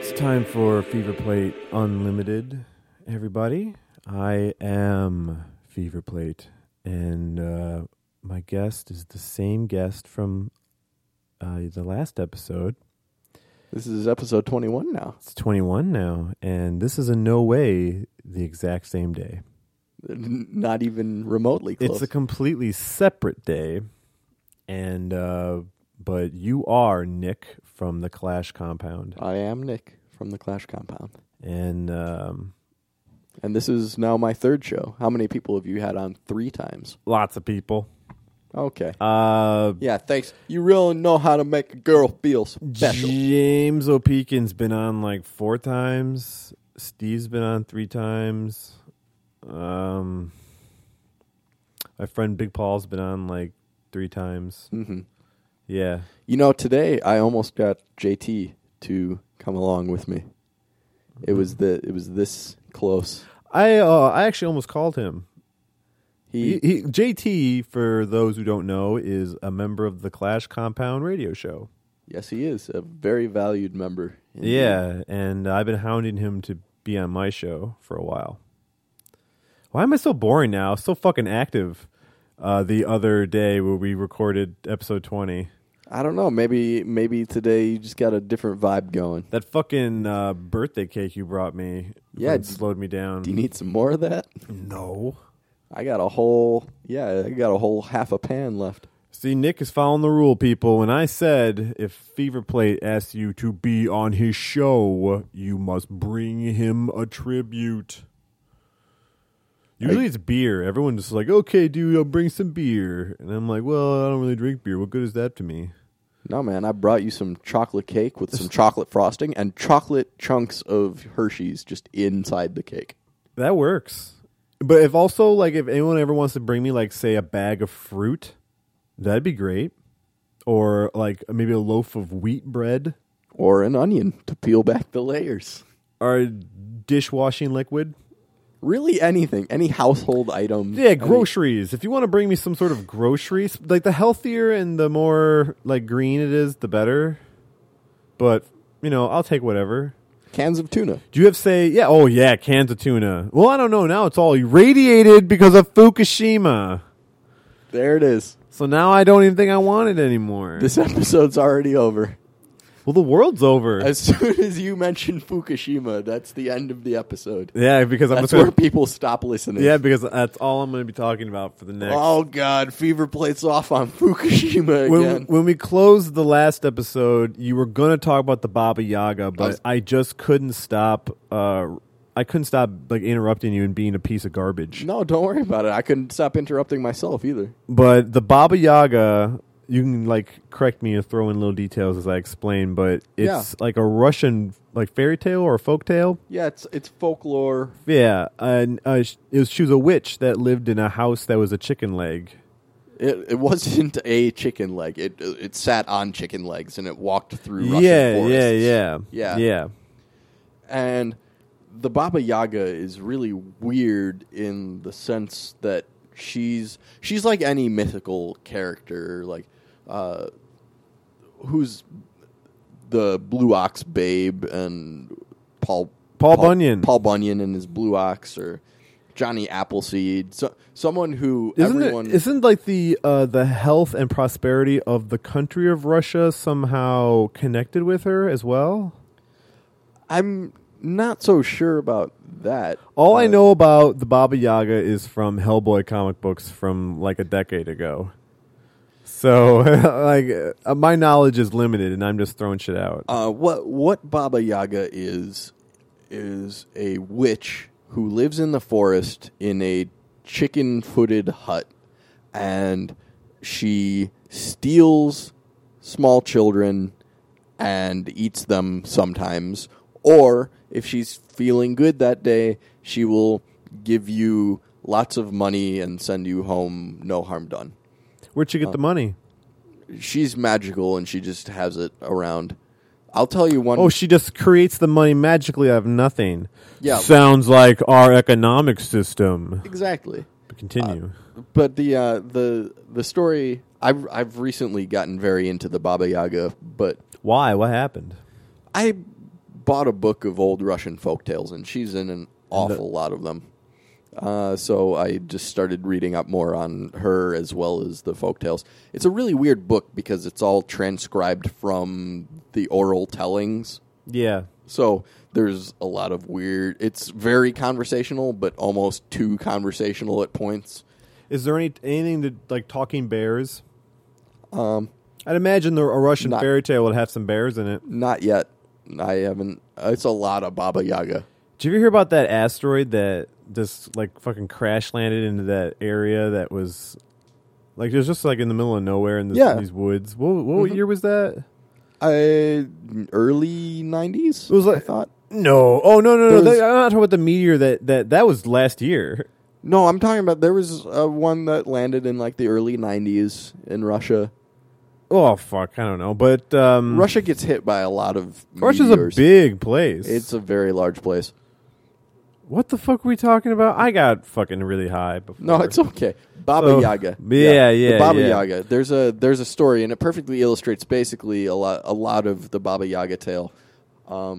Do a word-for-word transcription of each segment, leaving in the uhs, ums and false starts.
It's time for Fever Plate Unlimited, everybody. I am Fever Plate, and uh, my guest is the same guest from uh, the last episode. This is episode twenty-one now. It's twenty-one now, and this is in no way the exact same day. N- Not even remotely close. It's a completely separate day, and uh, but you are Nick from the Clash Compound. I am Nick from the Clash Compound. And um, and this is now my third show. How many people have you had on three times? lots of people. Okay. Uh, Yeah, thanks. You really know how to make a girl feel special. James O'Peakin's been on like four times. Steve's been on three times. Um, my friend Big Paul's been on like three times. Mm-hmm. Yeah. You know, today I almost got J T to come along with me. It was the it was this close. I uh, I actually almost called him. He, He, he J T, for those who don't know, is a member of the Clash Compound radio show. yes, he is a very valued member. indeed. Yeah, and I've been hounding him to be on my show for a while. Why am I so boring now? So fucking active. Uh, the other day where we recorded episode twenty. I don't know. Maybe maybe today you just got a different vibe going. That fucking uh, birthday cake you brought me Yeah, fucking d- slowed me down. Do you need some more of that? No. I got a whole, yeah, I got a whole half a pan left. See, Nick is following the rule, people. When I said if Fever Plate asks you to be on his show, you must bring him a tribute. Usually I- it's beer. Everyone's just like, okay, dude, I'll bring some beer. And I'm like, well, I don't really drink beer. What good is that to me? No, man, I brought you some chocolate cake with some chocolate frosting and chocolate chunks of Hershey's just inside the cake. That works. But if also, like, if anyone ever wants to bring me, like, say, a bag of fruit, that'd be great. Or, like, maybe a loaf of wheat bread. Or an onion to peel back the layers. Or dishwashing liquid. Really anything, any household item. Yeah, any- groceries. If you want to bring me some sort of groceries, like, the healthier and the more, like, green it is, the better. But, you know, I'll take whatever. Cans of tuna. Do you have, say, yeah, oh, yeah, cans of tuna. Well, I don't know. Now it's all irradiated because of Fukushima. There it is. So now I don't even think I want it anymore. This episode's already over. Well, the world's over. As soon as you mention Fukushima, that's the end of the episode. Yeah, because I'm That's just where gonna, people stop listening. yeah, because that's all I'm going to be talking about for the next. Oh, God. Fever Plate's off on Fukushima when, again. when we closed the last episode, you were going to talk about the Baba Yaga, but I was- I just couldn't stop. Uh, I couldn't stop like interrupting you and being a piece of garbage. No, don't worry about it. I couldn't stop interrupting myself either. But the Baba Yaga, you can like correct me or throw in little details as I explain, but it's Yeah. like a Russian like fairy tale or a folk tale. Yeah, it's it's folklore. Yeah, and uh, sh- it was, she was a witch that lived in a house that was a chicken leg. It it wasn't a chicken leg. It it sat on chicken legs and it walked through Russian yeah, forests. yeah, yeah, Yeah. yeah. And the Baba Yaga is really weird in the sense that she's she's like any mythical character, like uh, who's the Blue Ox Babe and Paul Paul Bunyan. Paul Bunyan and his Blue Ox, or Johnny Appleseed, so, someone who Isn't everyone it, isn't like the uh, the health and prosperity of the country of Russia somehow connected with her as well? I'm not so sure about that. All I Uh, know about the Baba Yaga is from Hellboy comic books from like a decade ago. So, like, uh, my knowledge is limited, and I'm just throwing shit out. Uh, what what Baba Yaga is is a witch who lives in the forest in a chicken-footed hut, and she steals small children and eats them sometimes. Or if she's feeling good that day, she will give you lots of money and send you home, no harm done. Where'd you get the money? She's magical and she just has it around. I'll tell you one. Oh, she just creates the money magically out of nothing. Yeah. Sounds like our economic system. Exactly. But continue. Uh, but the uh, the the story, I've I've recently gotten very into the Baba Yaga, but Why? What happened? I bought a book of old Russian folktales, and she's in an awful lot of them. Uh, so I just started reading up more on her as well as the folktales. It's a really weird book because it's all transcribed from the oral tellings. Yeah. So there's a lot of weird... It's very conversational, but almost too conversational at points. Is there any anything to, like, talking bears? Um, I'd imagine the, a Russian not, fairy tale would have some bears in it. Not yet. I haven't... It's a lot of Baba Yaga. Did you ever hear about that asteroid that just, like, fucking crash landed into that area that was... Like, it was just, like, in the middle of nowhere in, this, yeah. in these woods. What, what mm-hmm. year was that? Uh, early nineties, it was like, I thought. No. Oh, no, no, no. Was, That, I'm not talking about the meteor that, that... That was last year. No, I'm talking about... There was uh, one that landed in, like, the early nineties in Russia. Oh, fuck. I don't know. But... Um, Russia gets hit by a lot of Russia's meteors. a big place. It's a very large place. What the fuck are we talking about? I got fucking really high before. No, it's okay. Baba so, Yaga. Yeah, yeah, yeah. The Baba yeah. Yaga. There's a there's a story, and it perfectly illustrates basically a lot a lot of the Baba Yaga tale, um,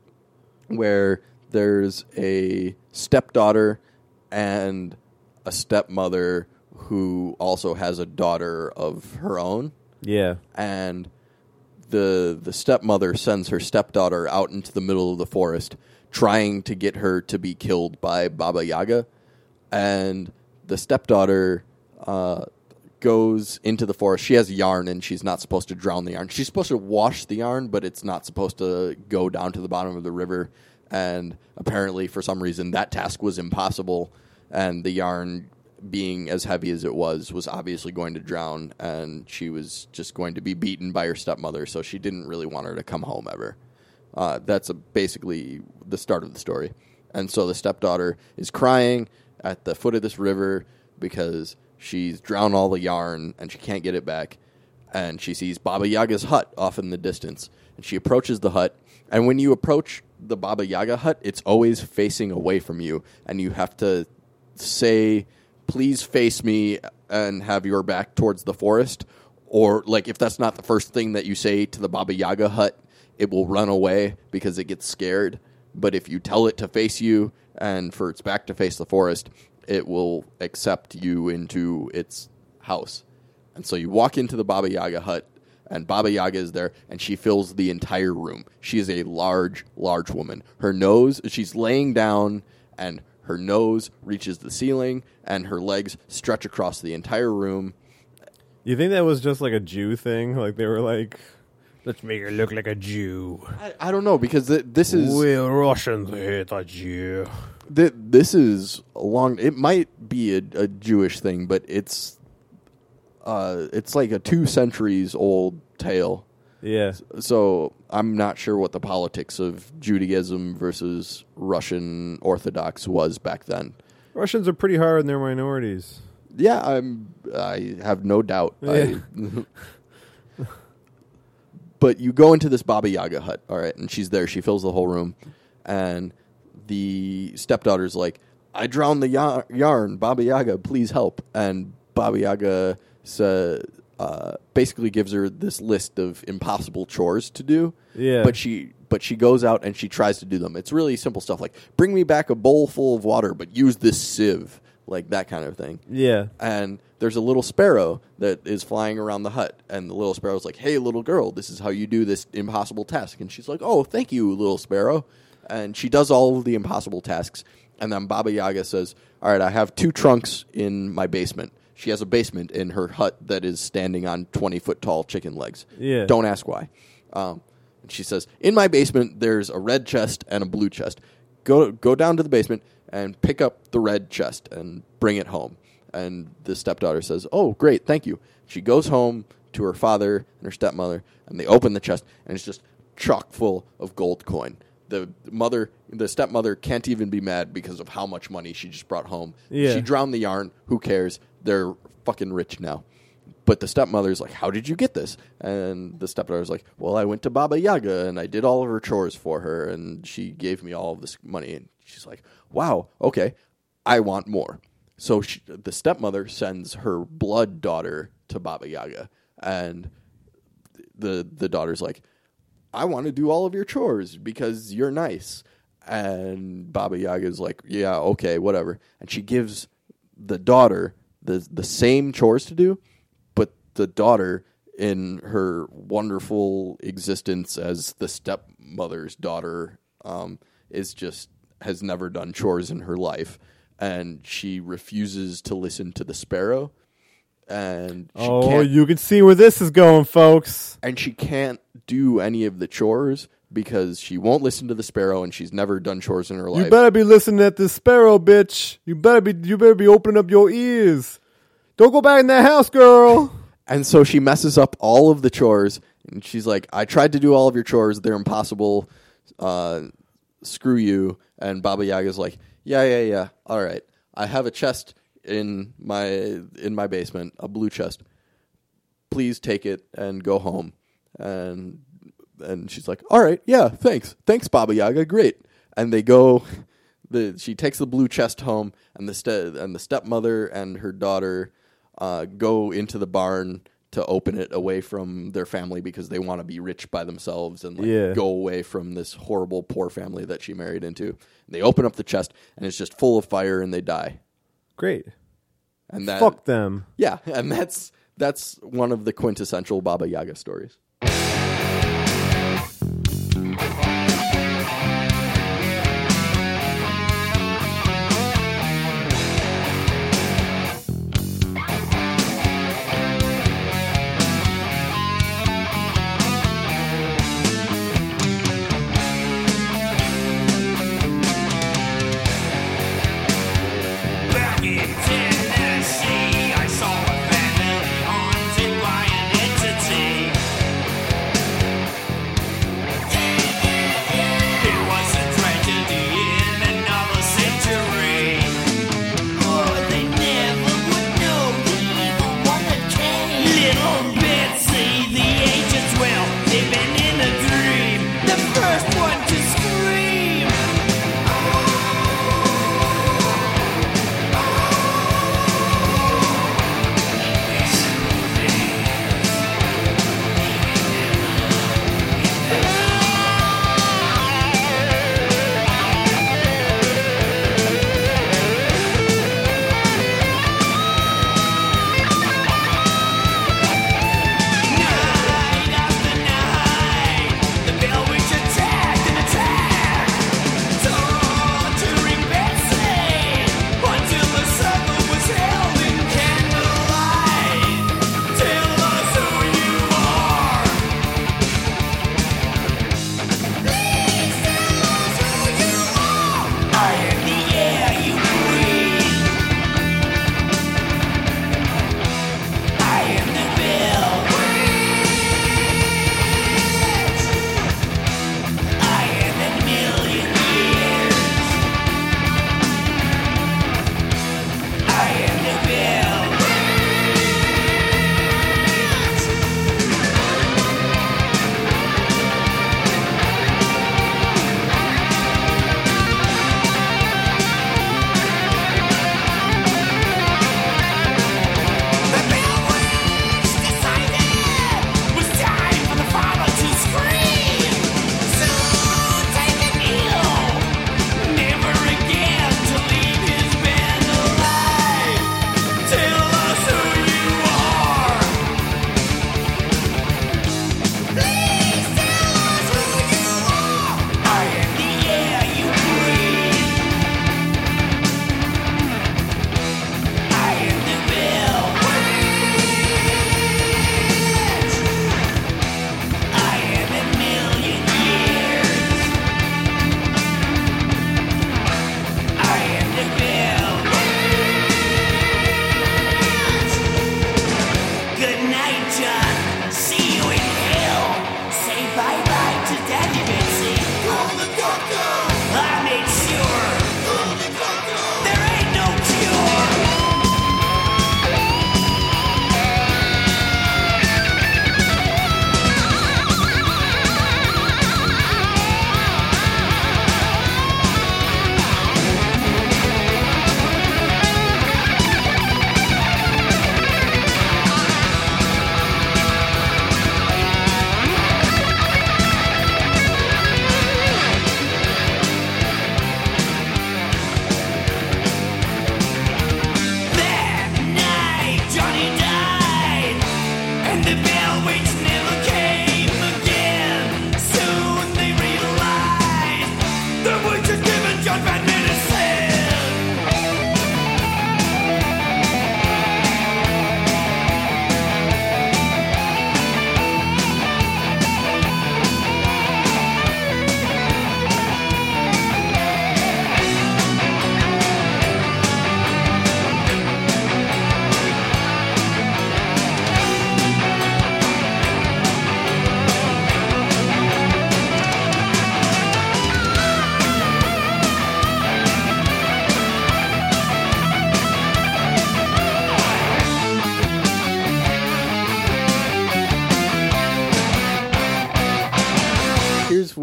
where there's a stepdaughter and a stepmother who also has a daughter of her own. Yeah. And the the stepmother sends her stepdaughter out into the middle of the forest, trying to get her to be killed by Baba Yaga. And the stepdaughter uh, goes into the forest. She has yarn, and she's not supposed to drown the yarn. She's supposed to wash the yarn, but it's not supposed to go down to the bottom of the river. And apparently, for some reason, that task was impossible, and the yarn, being as heavy as it was, was obviously going to drown, and she was just going to be beaten by her stepmother, so she didn't really want her to come home ever. Uh, that's a, basically the start of the story. And so the stepdaughter is crying at the foot of this river because she's drowned all the yarn and she can't get it back. And she sees Baba Yaga's hut off in the distance. And she approaches the hut. And when you approach the Baba Yaga hut, it's always facing away from you. And you have to say, please face me and have your back towards the forest. Or, like, if that's not the first thing that you say to the Baba Yaga hut, it will run away because it gets scared. But if you tell it to face you and for its back to face the forest, it will accept you into its house. And so you walk into the Baba Yaga hut, and Baba Yaga is there, and she fills the entire room. She is a large, large woman. Her nose, she's laying down, and her nose reaches the ceiling, and her legs stretch across the entire room. You think that was just like a Jew thing? Like they were like, let's make her look like a Jew. I, I don't know, because th- this is... We're Russians hate a Jew. Th- this is a long... It might be a, a Jewish thing, but it's... Uh, it's like a two centuries old tale. Yeah. So I'm not sure what the politics of Judaism versus Russian Orthodox was back then. Russians are pretty hard on their minorities. Yeah, I'm. I have no doubt. Yeah. I, but you go into this Baba Yaga hut, all right, and she's there. She fills the whole room, and the stepdaughter's like, "I drowned the yar- yarn, Baba Yaga, please help." And Baba Yaga So, uh, basically gives her this list of impossible chores to do. Yeah. But she but she goes out and she tries to do them. It's really simple stuff like, bring me back a bowl full of water, but use this sieve. Like that kind of thing. Yeah. And there's a little sparrow that is flying around the hut. And the little sparrow's like, hey, little girl, this is how you do this impossible task. And she's like, oh, thank you, little sparrow. And she does all of the impossible tasks. And then Baba Yaga says, all right, I have two trunks in my basement. She has a basement in her hut that is standing on twenty-foot tall chicken legs. Yeah. Don't ask why. Um, and she says, in my basement, there's a red chest and a blue chest. Go go down to the basement and pick up the red chest and bring it home. And the stepdaughter says, oh, great, thank you. She goes home to her father and her stepmother, and they open the chest, and it's just chock full of gold coin. The mother, the stepmother can't even be mad because of how much money she just brought home. Yeah. She drowned the yarn. Who cares? They're fucking rich now. But the stepmother's like, how did you get this? And the stepdaughter's like, well, I went to Baba Yaga, and I did all of her chores for her, and she gave me all of this money. And she's like, wow, okay, I want more. So she, the stepmother sends her blood daughter to Baba Yaga. And the the daughter's like, I want to do all of your chores because you're nice. And Baba Yaga is like, yeah, okay, whatever. And she gives the daughter the the same chores to do, but the daughter, in her wonderful existence as the stepmother's daughter, um, is just has never done chores in her life, and she refuses to listen to the sparrow. And she oh, can't, you can see where this is going, folks. and she can't do any of the chores because she won't listen to the sparrow, and she's never done chores in her life. You better be listening at this sparrow, bitch. You better be. You better be opening up your ears. Don't go back in that house, girl. And so she messes up all of the chores, and she's like, I tried to do all of your chores. They're impossible. Uh, screw you. And Baba Yaga's like, yeah, yeah, yeah. All right. I have a chest in my in my basement, a blue chest. Please take it and go home. And and she's like, all right, yeah, thanks. Thanks, Baba Yaga. Great. And they go, the she takes the blue chest home, and the ste- and the stepmother and her daughter Uh, go into the barn to open it away from their family because they want to be rich by themselves and like Yeah. go away from this horrible poor family that she married into. And they open up the chest and it's just full of fire and they die. Great. And that, Fuck them. yeah, and that's that's one of the quintessential Baba Yaga stories. Back in Tennessee, I saw a family haunted by an entity.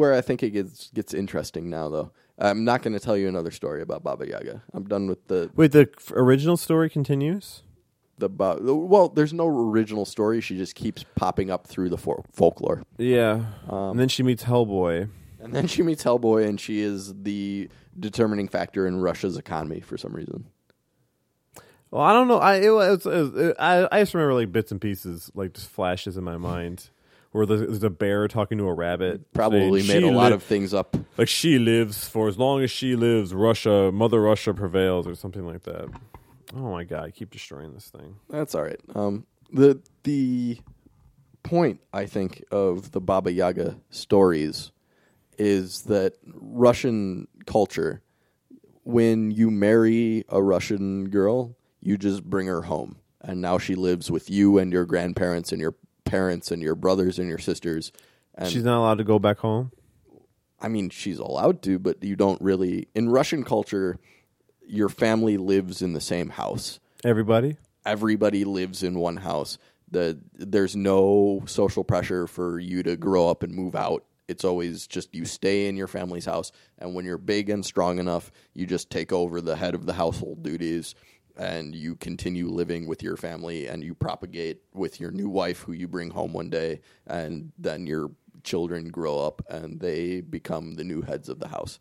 where I think it gets gets interesting now, though. I'm not going to tell you another story about Baba Yaga. I'm done with the Wait, the f- original story continues? the ba- well. There's no original story. She just keeps popping up through the for- folklore. Yeah. Um, and then she meets Hellboy. And then she meets Hellboy, and she is the determining factor in Russia's economy for some reason. Well, I don't know. I it was, it was, it, I I just remember like bits and pieces, like just flashes in my mind, where there's, there's a bear talking to a rabbit. Probably saying, made a "She lot li- of things up. like she lives for as long as she lives. Russia, Mother Russia prevails, or something like that. Oh my god! I keep destroying this thing. That's all right. Um, the the point I think of the Baba Yaga stories is that Russian culture, when you marry a Russian girl, you just bring her home, and now she lives with you and your grandparents and your parents and your brothers and your sisters. And She's not allowed to go back home. I mean, she's allowed to, but you don't really. In Russian culture, your family lives in the same house. Everybody. Everybody lives in one house. The there's no social pressure for you to grow up and move out. It's always just you stay in your family's house, and when you're big and strong enough, you just take over the head of the household duties, and you continue living with your family, and you propagate with your new wife who you bring home one day, and then your children grow up, and they become the new heads of the house.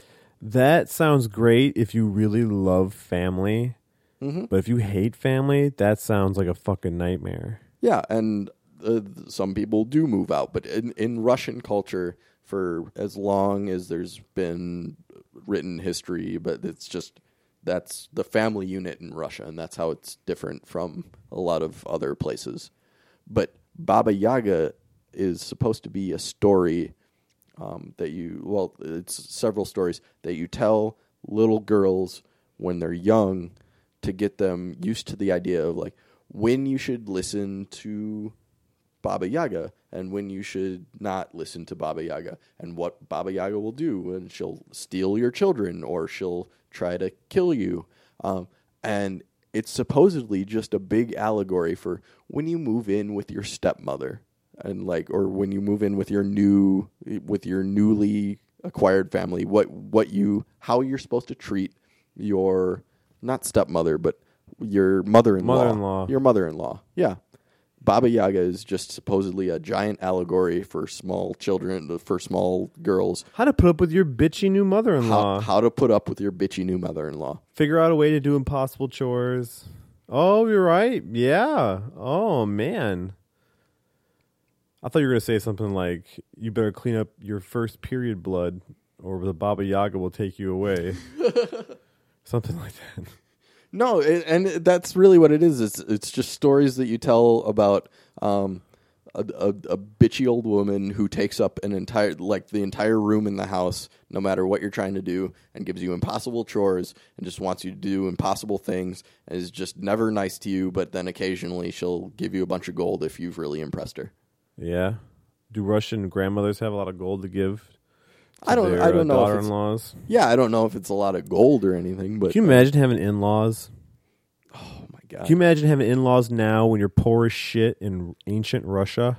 That sounds great if you really love family. Mm-hmm. But if you hate family, that sounds like a fucking nightmare. Yeah, and uh, some people do move out, but in, in Russian culture, for as long as there's been written history, but it's just that's the family unit in Russia, and that's how it's different from a lot of other places. But Baba Yaga is supposed to be a story um, that you, well, it's several stories that you tell little girls when they're young to get them used to the idea of like when you should listen to Baba Yaga and when you should not listen to Baba Yaga and what Baba Yaga will do, and she'll steal your children or she'll try to kill you. Um, and it's supposedly just a big allegory for when you move in with your stepmother and like, or when you move in with your new, with your newly acquired family, what, what you, how you're supposed to treat your, not stepmother, but your mother-in-law. Mother-in-law. Your mother-in-law. Yeah. Baba Yaga is just supposedly a giant allegory for small children, for small girls. How to put up with your bitchy new mother-in-law. How, how to put up with your bitchy new mother-in-law. Figure out a way to do impossible chores. Oh, you're right. Yeah. Oh, man. I thought you were going to say something like, you better clean up your first period blood or the Baba Yaga will take you away. Something like that. No, it, and that's really what it is. It's it's just stories that you tell about um, a, a, a bitchy old woman who takes up an entire, like the entire room in the house, no matter what you're trying to do, and gives you impossible chores and just wants you to do impossible things, and is just never nice to you. But then occasionally she'll give you a bunch of gold if you've really impressed her. Yeah. Do Russian grandmothers have a lot of gold to give? To I don't. their, I don't uh, know. If it's, daughter-in-laws. yeah, I don't know if it's a lot of gold or anything. But Can you imagine having in-laws? oh my god! Can you imagine having in-laws now when you're poor as shit in ancient Russia?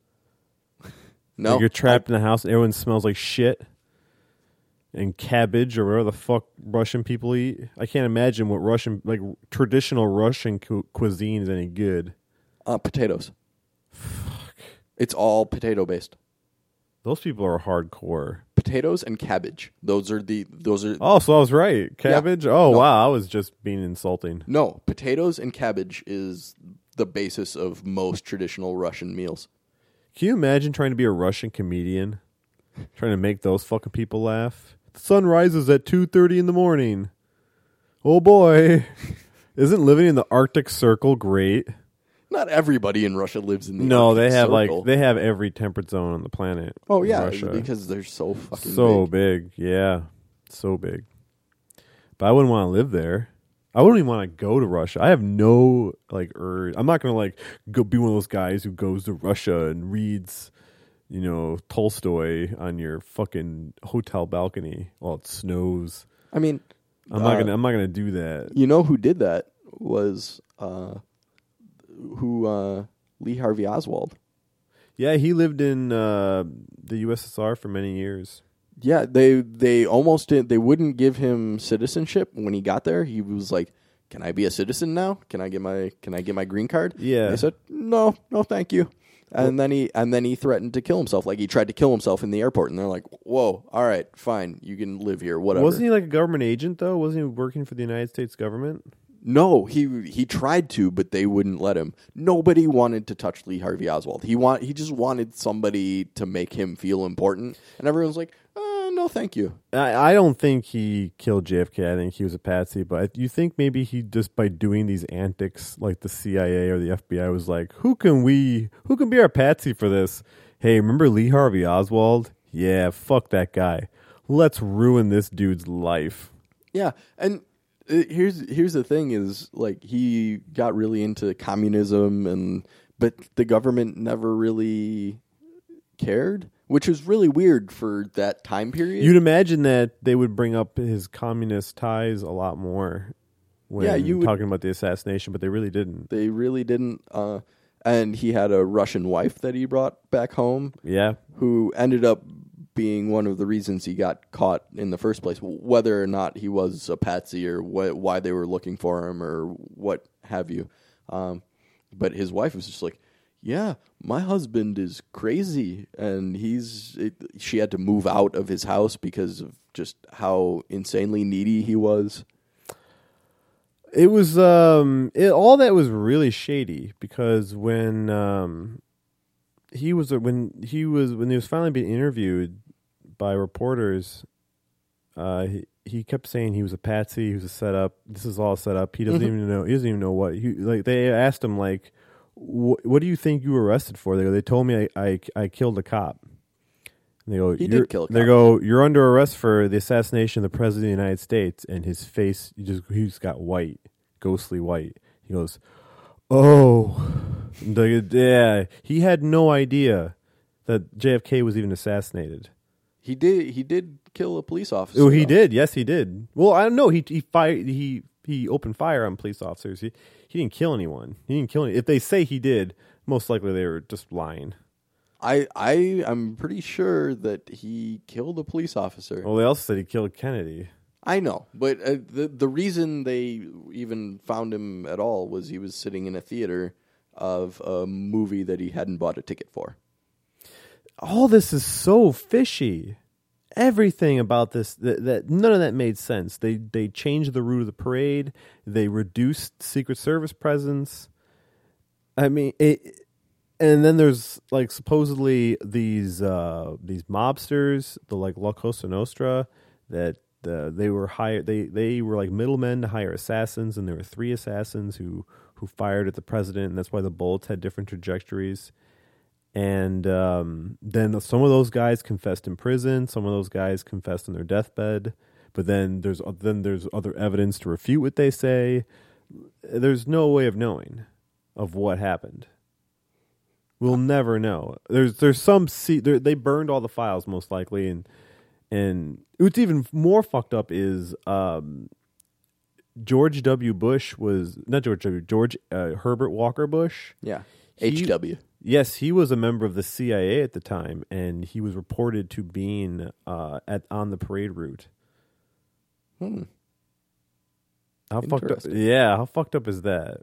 No, Like you're trapped in the house and everyone smells like shit and cabbage or whatever the fuck Russian people eat. I can't imagine what Russian, like traditional Russian cu- cuisine is any good. uh, potatoes. Fuck. It's all potato based. Those people are hardcore. Potatoes and cabbage. Those are the. Those are Oh, so I was right. Cabbage? Oh, No. wow. I was just being insulting. no potatoes and cabbage is the basis of most traditional Russian meals. Can you imagine trying to be a Russian comedian? Trying to make those fucking people laugh? The sun rises at two thirty in the morning. Oh, boy. Isn't living in the Arctic Circle great? Not everybody in Russia lives in the No, Arctic they have Circle. like they have every temperate zone on the planet. oh in yeah, Russia. because they're so fucking so big. big. Yeah, so big. But I wouldn't want to live there. I wouldn't even want to go to Russia. I have no like urge. I'm not gonna like go be one of those guys who goes to Russia and reads, you know, Tolstoy on your fucking hotel balcony while it snows. I mean, I'm uh, not gonna. I'm not gonna do that. you know who did that was uh, who uh, Lee Harvey Oswald. Yeah, he lived in uh, the U S S R for many years. Yeah, they they almost did. They wouldn't give him citizenship when he got there. He was like, "Can I be a citizen now? Can I get my Can I get my green card?" Yeah. And they said, "No, no, thank you." And then he and then he threatened to kill himself. Like he tried to kill himself in the airport, and they're like, "Whoa, all right, fine, you can live here, whatever." Wasn't he like a government agent though? Wasn't he working for the United States government? No, he he tried to, but they wouldn't let him. Nobody wanted to touch Lee Harvey Oswald. He want he just wanted somebody to make him feel important, and everyone's like, uh, "No, thank you." I, I don't think he killed J F K. I think he was a patsy. But you think maybe he just by doing these antics, like the C I A or the F B I was like, "Who can we? Who can be our patsy for this?" Hey, remember Lee Harvey Oswald? Yeah, fuck that guy. Let's ruin this dude's life. Yeah, and uh, here's here's the thing: is like he got really into communism, and but the government never really cared, which was really weird for that time period. You'd imagine that they would bring up his communist ties a lot more when Yeah, you would- talking about the assassination, but they really didn't. They really didn't. Uh, and he had a Russian wife that he brought back home, Yeah. who ended up being one of the reasons he got caught in the first place. Whether or not he was a patsy or wh- why they were looking for him or what have you. Um, but his wife was just like, yeah, my husband is crazy, and he's. It, she had to move out of his house because of just how insanely needy he was. It was um it, all that was really shady because when um he was when he was when he was finally being interviewed by reporters, uh he, he kept saying he was a patsy, he was a setup. This is all set up. He doesn't even know. He doesn't even know what he like. They asked him like, "What, what do you think you were arrested for?" They go, "They told me I I, I killed a cop." And they go, He "You're-" did kill a They cop. go, "You're under arrest for the assassination of the president of the United States." And his face, he just he's got white, ghostly white. He goes, "Oh, The- yeah." He had no idea that J F K was even assassinated. He did. He did kill a police officer. Oh, he though. did. Yes, he did. Well, I don't know. He he fired. He he opened fire on police officers. He he didn't kill anyone. He didn't kill any. If they say he did, most likely they were just lying. I I am pretty sure that he killed a police officer. Well, they also said he killed Kennedy. I know, but uh, the the reason they even found him at all was he was sitting in a theater of a movie that he hadn't bought a ticket for. All this is so fishy. Everything about this that, that none of that made sense. They they changed the route of the parade. They reduced Secret Service presence. I mean, it, and then there's like supposedly these uh, these mobsters, the like La Cosa Nostra, that uh, they were hired. They they were like middlemen to hire assassins, and there were three assassins who who fired at the president, and that's why the bullets had different trajectories. And um, then some of those guys confessed in prison. Some of those guys confessed on their deathbed. But then there's then there's other evidence to refute what they say. There's no way of knowing of what happened. We'll never know. There's there's some see they burned all the files most likely, and and what's even more fucked up is um, George W. Bush was not George W. George uh, Herbert Walker Bush. Yeah, He- H W. Yes, he was a member of the C I A at the time, and he was reported to being uh, at on the parade route. Hmm. How fucked up? Interesting. Yeah, how fucked up is that?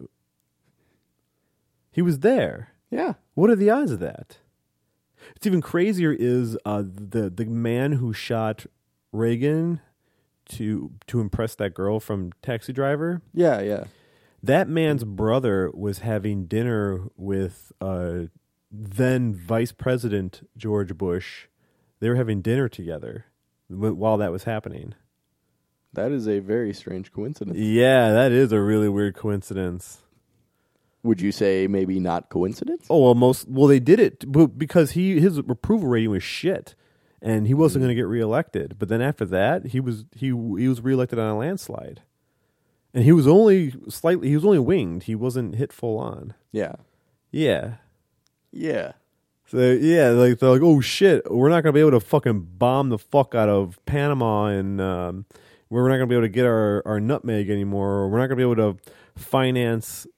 He was there. Yeah. What are the odds of that? What's even crazier is uh, the the man who shot Reagan to to impress that girl from Taxi Driver. Yeah, yeah. That man's brother was having dinner with uh, then Vice President George Bush. They were having dinner together wh- while that was happening. That is a very strange coincidence. Yeah, that is a really weird coincidence. Would you say maybe not coincidence? Oh well, most well they did it but because he his approval rating was shit, and he wasn't going to get reelected. But then after that, he was he he was reelected on a landslide. And he was only slightly, he was only winged. He wasn't hit full on. Yeah. Yeah. Yeah. So, yeah, like, they're like, oh, shit, we're not going to be able to fucking bomb the fuck out of Panama, and um, we're not going to be able to get our, our nutmeg anymore, or we're not going to be able to finance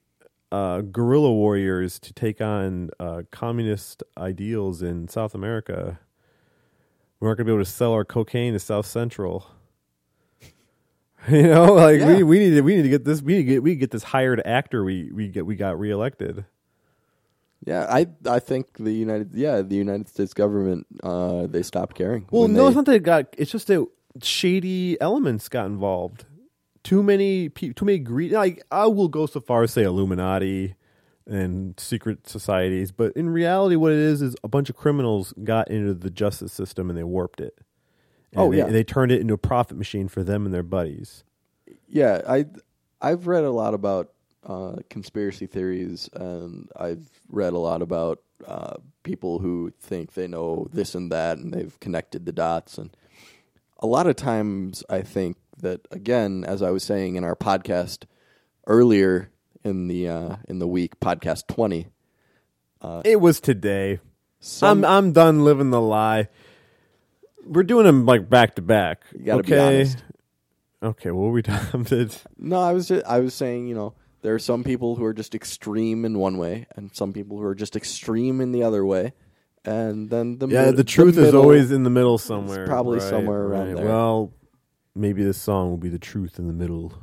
uh, guerrilla warriors to take on uh, communist ideals in South America. We aren't going to be able to sell our cocaine to South Central. You know, like Yeah. we, we need to we need to get this we need to get we get this hired actor we we get we got reelected. Yeah, I I think the United yeah the United States government uh, they stopped caring. Well, when no, they- it's not that it got. It's just that shady elements got involved. Too many, pe- too many greed. Like I will go so far as say Illuminati and secret societies, but in reality, what it is is a bunch of criminals got into the justice system and they warped it. And Oh, they, yeah. they turned it into a profit machine for them and their buddies. Yeah, I I've read a lot about uh, conspiracy theories, and I've read a lot about uh, people who think they know this and that, and they've connected the dots. And a lot of times, I think that again, as I was saying in our podcast earlier in the uh, in the week, podcast twenty, It was today. some, I'm I'm done living the lie. We're doing them like back to back. you got to okay? be honest. Okay, what were we talking? No, I was just, I was saying, you know, there are some people who are just extreme in one way, and some people who are just extreme in the other way, and then the Yeah, mid- the truth is middle- always in the middle somewhere. probably Right, somewhere around right. there. Well, maybe this song will be the truth in the middle.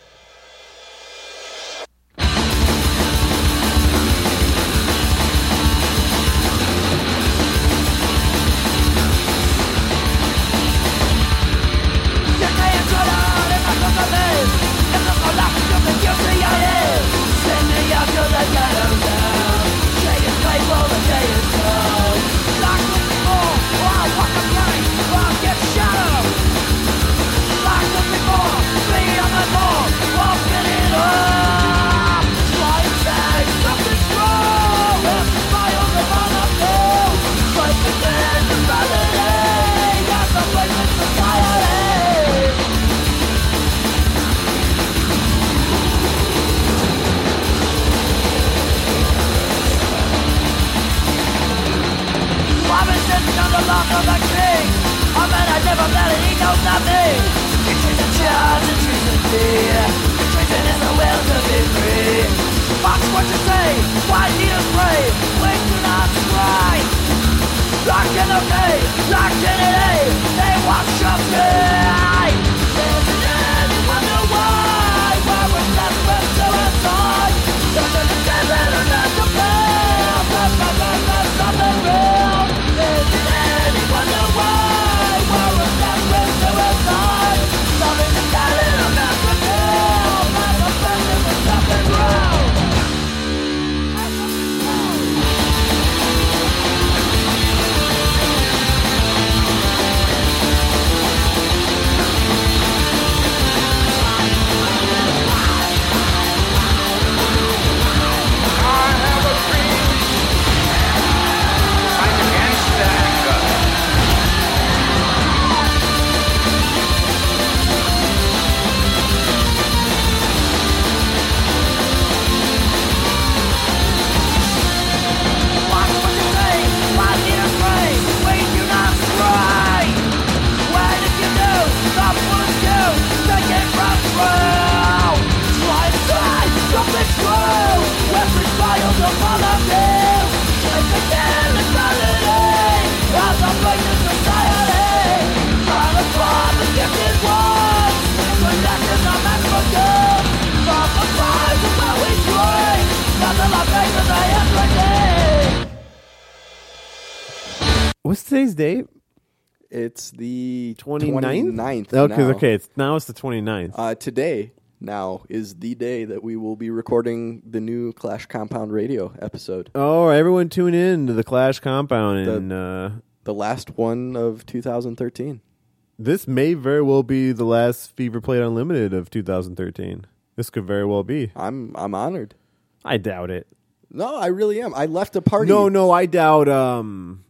What's today's date? It's the twenty-ninth? twenty-ninth Okay, now. okay. It's now it's the twenty-ninth. Uh, today now is the day that we will be recording the new Clash Compound Radio episode, Oh, everyone tune in to the Clash Compound, The- and uh, the last one of two thousand thirteen. this may very well be the last Fever Plate Unlimited of two thousand thirteen. This could very well be. I'm I'm honored. I doubt it. No, I really am. I left a party. No, no, I doubt. Um,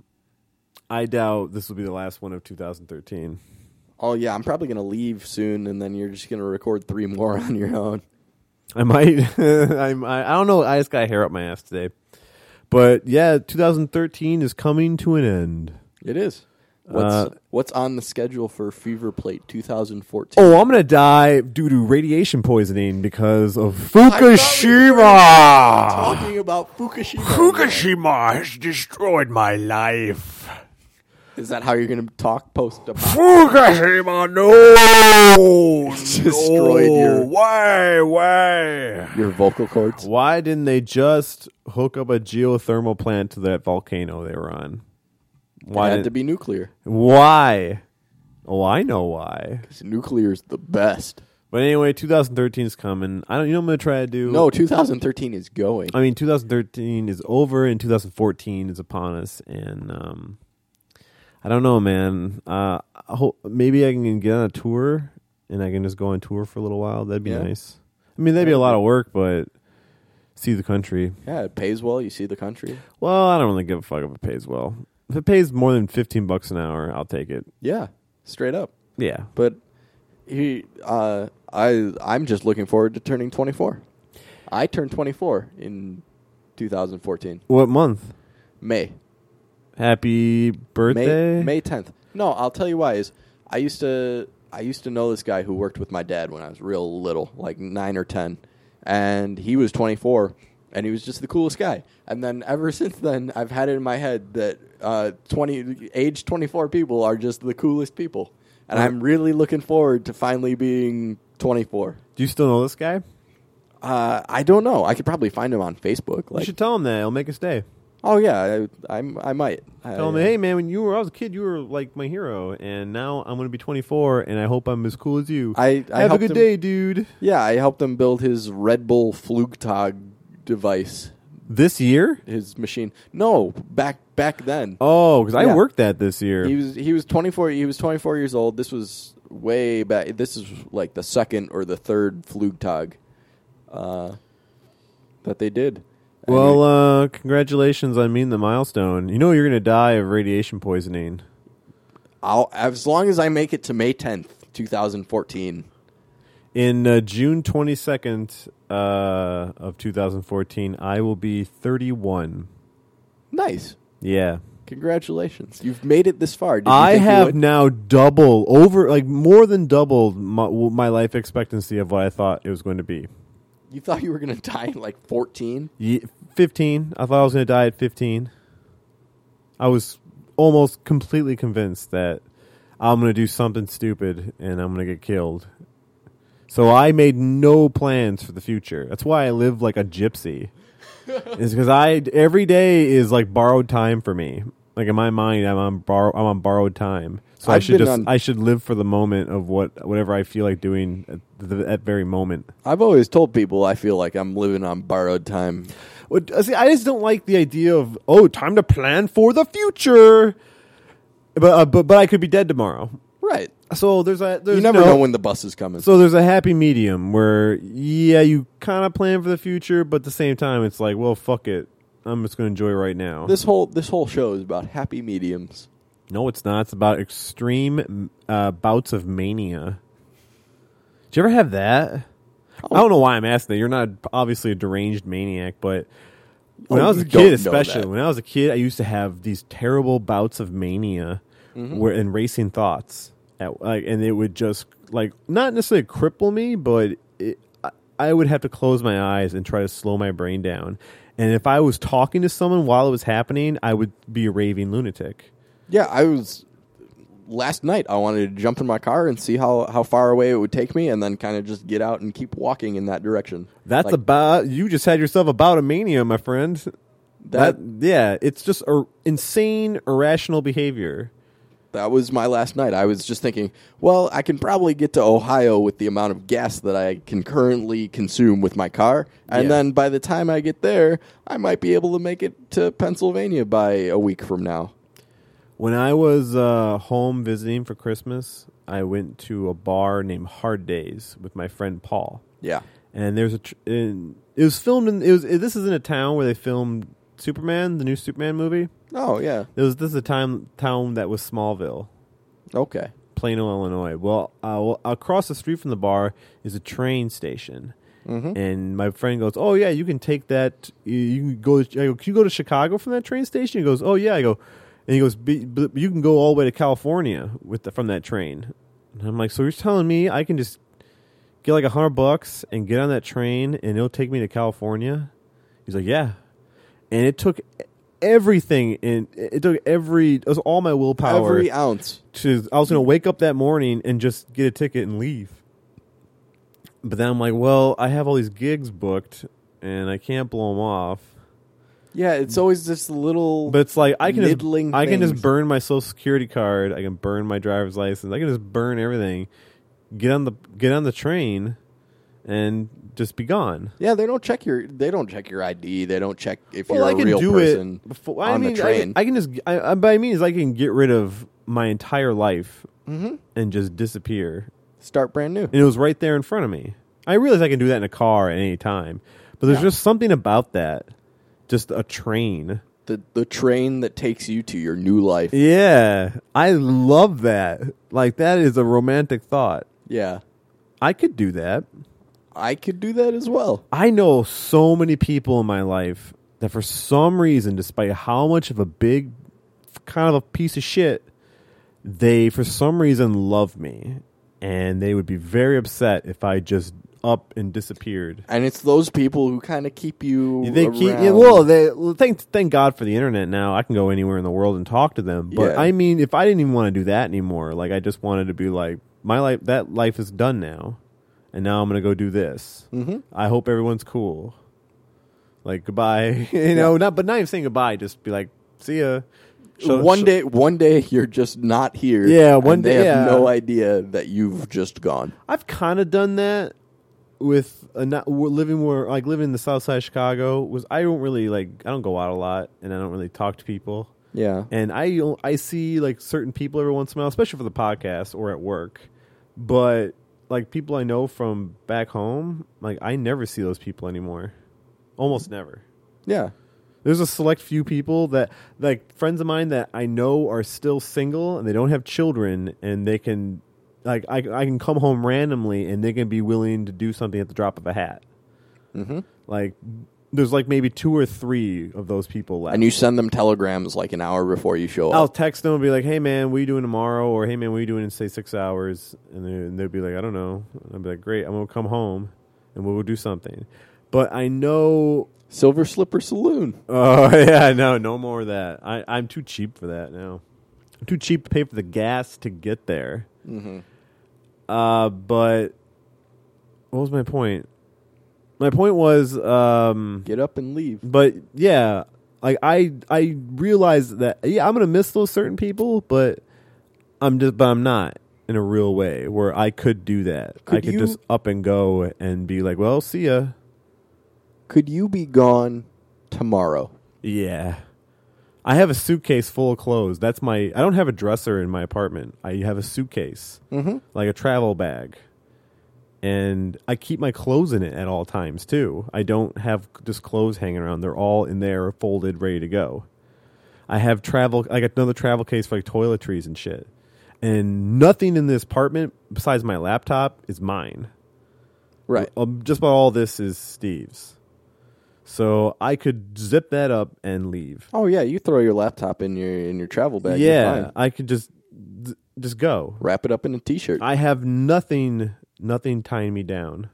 I doubt this will be the last one of two thousand thirteen. Oh yeah, I'm probably gonna leave soon, and then you're just gonna record three more on your own. I might. I'm. I, I don't know. I just got hair up my ass today. But yeah, two thousand thirteen is coming to an end. It is. What's Uh, what's on the schedule for Fever Plate twenty fourteen? oh, I'm gonna die due to radiation poisoning because of thought we were Fukushima. Talking about Fukushima. Fukushima has destroyed my life. Is that how you're going to talk post about Fukushima, no! Destroyed no. your- Why? Why? your vocal cords? Why didn't they just hook up a geothermal plant to that volcano they were on? Why? It had didn't- to be nuclear. why? Oh, I know why. 'Cause nuclear's the best. But anyway, twenty thirteen is coming. I don't. You know what I'm gonna try to do? No, twenty thirteen is going. I mean, twenty thirteen is over and two thousand fourteen is upon us, and um, I don't know, man. Uh, I hope maybe I can get on a tour and I can just go on tour for a little while. That'd be Yeah. nice. I mean, that'd be a lot of work, but see the country. Yeah, it pays well. You see the country. Well, I don't really give a fuck if it pays well. If it pays more than fifteen bucks an hour, I'll take it. Yeah, straight up. Yeah. But he, uh, I, I'm just looking forward to turning twenty-four. I turned twenty-four in two thousand fourteen, What month? May. Happy birthday. May May tenth. No, I'll tell you why. Is I used to I used to know this guy who worked with my dad when I was real little, like nine or ten, and he was twenty-four, and he was just the coolest guy. And then ever since then, I've had it in my head that uh, twenty age twenty-four people are just the coolest people, and Right. I'm really looking forward to finally being twenty-four. Do you still know this guy? Uh, I don't know. I could probably find him on Facebook. You Like, should tell him that. It'll make his day. oh yeah, I, I'm, I might. Tell him, I, hey man, when you were I was a kid, you were like my hero, and now I'm gonna be twenty-four, and I hope I'm as cool as you. I, I Have a helped good him- day, dude. Yeah, I helped him build his Red Bull Flugtag device, This year? his machine. No, back back then. Oh, because I Yeah. worked that this year. He was he was twenty-four. He was twenty-four years old. This was way back. This is like the second or the third Flugtag uh, that they did. well, uh, congratulations on meeting the milestone. You know you're gonna die of radiation poisoning. I'll, as long as I make it to May tenth, two thousand fourteen. In uh, June twenty-second uh, of two thousand fourteen, I will be thirty-one. Nice. Yeah. Congratulations. You've made it this far. Did you I think you have would? now double, over, like more than doubled my, my life expectancy of what I thought it was going to be. You thought you were going to die at like fourteen? Ye- fifteen. I thought I was going to die at fifteen. I was almost completely convinced that I'm going to do something stupid and I'm going to get killed. So I made no plans for the future. That's why I live like a gypsy. It's because I every day is like borrowed time for me. Like in my mind, I'm on borrow I'm on borrowed time. So I I've should been just on- I should live for the moment of what whatever I feel like doing at the, that very moment. I've always told people I feel like I'm living on borrowed time. Well, see, I just don't like the idea of oh, time to plan for the future. But uh, but but I could be dead tomorrow. Right. So there's a there's You never no- know when the bus is coming. So there's a happy medium where yeah, you kind of plan for the future, but at the same time, it's like well, fuck it, I'm just going to enjoy right now. This whole this whole show is about happy mediums. No, it's not. It's about extreme uh, bouts of mania. Did you ever have that? I don't know why I'm asking that. You're not obviously a deranged maniac, but when Oh, I was a you don't kid, know especially that. when I was a kid, I used to have these terrible bouts of mania, Mm-hmm. where and racing thoughts, at, like, and it would just like not necessarily cripple me, but it, I, I would have to close my eyes and try to slow my brain down. And if I was talking to someone while it was happening, I would be a raving lunatic. Yeah, I was last night. I wanted to jump in my car and see how, how far away it would take me, and then kind of just get out and keep walking in that direction. That's Like, about you just had yourself about a mania, my friend. that. That yeah, it's just a insane irrational behavior. That was my last night. I was just thinking, well, I can probably get to Ohio with the amount of gas that I can currently consume with my car. And Yeah. then by the time I get there, I might be able to make it to Pennsylvania by a week from now. When I was uh, home visiting for Christmas, I went to a bar named Hard Days with my friend Paul. Yeah. And there's a tr- in, it was filmed in it was this is in a town where they filmed Superman, the new Superman movie. Oh, yeah. It was this is a time town that was Smallville. Okay. Plano, Illinois. Well, uh, well, across the street from the bar is a train station, Mm-hmm. and my friend goes, "Oh yeah, you can take that. You, you can go. I go, can you go to Chicago from that train station?" He goes, "Oh yeah." I go, And he goes, "Be- but you can go all the way to California with the, from that train." And I'm like, "So you're telling me I can just get like a hundred bucks and get on that train and it'll take me to California?" He's like, "Yeah." And it took everything in it took every it was all my willpower. Every ounce. To I was going to wake up that morning and just get a ticket and leave. But then I'm like, well, I have all these gigs booked and I can't blow them off. Yeah, it's always this little. But it's like I can just middling I can just things. burn my social security card. I can burn my driver's license. I can just burn everything. Get on the get on the train, and just be gone. Yeah, they don't check your. They don't check your I D. They don't check if Well, you're I a can real do person it before, on I mean, the train. I, I can just. I, I, what I mean is, I can get rid of my entire life Mm-hmm. and just disappear. Start brand new. And it was right there in front of me. I realize I can do that in a car at any time, but there's Yeah. just something about that. Just a train. The the train that takes you to your new life. Yeah, I love that. Like that is a romantic thought. Yeah, I could do that. I could do that as well. I know so many people in my life that for some reason, despite how much of a big kind of a piece of shit, they for some reason love me. And they would be very upset if I just up and disappeared. And it's those people who kind of keep you. They around. keep yeah, well. They well, thank thank God for the internet. Now I can go anywhere in the world and talk to them. But Yeah. I mean, if I didn't even want to do that anymore, like I just wanted to be like my life. That life is done now, and now I'm gonna go do this. Mm-hmm. I hope everyone's cool. Like goodbye, you know. Not but not even saying goodbye. Just be like, see ya. Shut- one shut- day, one day you're just not here. Yeah, one and they day- have yeah. no idea that you've just gone. I've kind of done that with a not, w- living where like living in the South Side of Chicago. Was I don't really like I don't go out a lot and I don't really talk to people. Yeah, And I don't- I see like certain people every once in a while, especially for the podcast or at work. But like people I know from back home, like I never see those people anymore. Almost never. yeah. There's a select few people that, like friends of mine that I know are still single and they don't have children and they can, like, I, I can come home randomly and they can be willing to do something at the drop of a hat. Mm-hmm. Like, there's like maybe two or three of those people left. And you send them telegrams like an hour before you show I'll up. text them and be like, hey man, what are you doing tomorrow? Or hey man, what are you doing in say six hours? And, they, and they'll be like, I don't know. And I'll be like, great, I'm going to come home and we'll do something. But I know. Silver Slipper Saloon. Oh, yeah, no, no more of that. I, I'm too cheap for that now. I'm too cheap to pay for the gas to get there. Mm-hmm. Uh, but what was my point? My point was, um, Get up and leave. but yeah, like I, I realized that yeah, I'm gonna miss those certain people, but I'm just, but I'm not in a real way where I could do that. Could I could you- just up and go and be like, well, see ya. Could you be gone tomorrow? Yeah. I have a suitcase full of clothes. That's my I don't have a dresser in my apartment. I have a suitcase. Mm-hmm. Like a travel bag. And I keep my clothes in it at all times too. I don't have just clothes hanging around. They're all in there folded, ready to go. I have travel I got another travel case for like toiletries and shit. And nothing in this apartment besides my laptop is mine. Right. Um, just about all this is Steve's. So I could zip that up and leave. Oh yeah, you throw your laptop in your in your travel bag. you're Yeah, fine. I could just just go. Wrap it up in a t-shirt. I have nothing nothing tying me down.